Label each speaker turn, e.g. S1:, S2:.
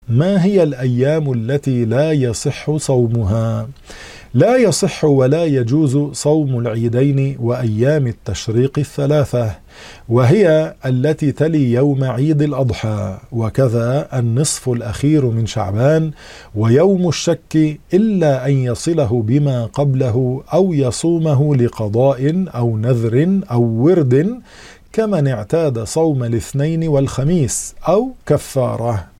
S1: ما هي الأيام التي لا يصح صومها؟ لا يصح ولا يجوز صوم العيدين وأيام التشريق الثلاثة، وهي التي تلي يوم عيد الأضحى، وكذا النصف الأخير من شعبان ويوم الشك، إلا أن يصله بما قبله أو يصومه لقضاء أو نذر أو ورد، كمن اعتاد صوم الاثنين والخميس أو كفارة.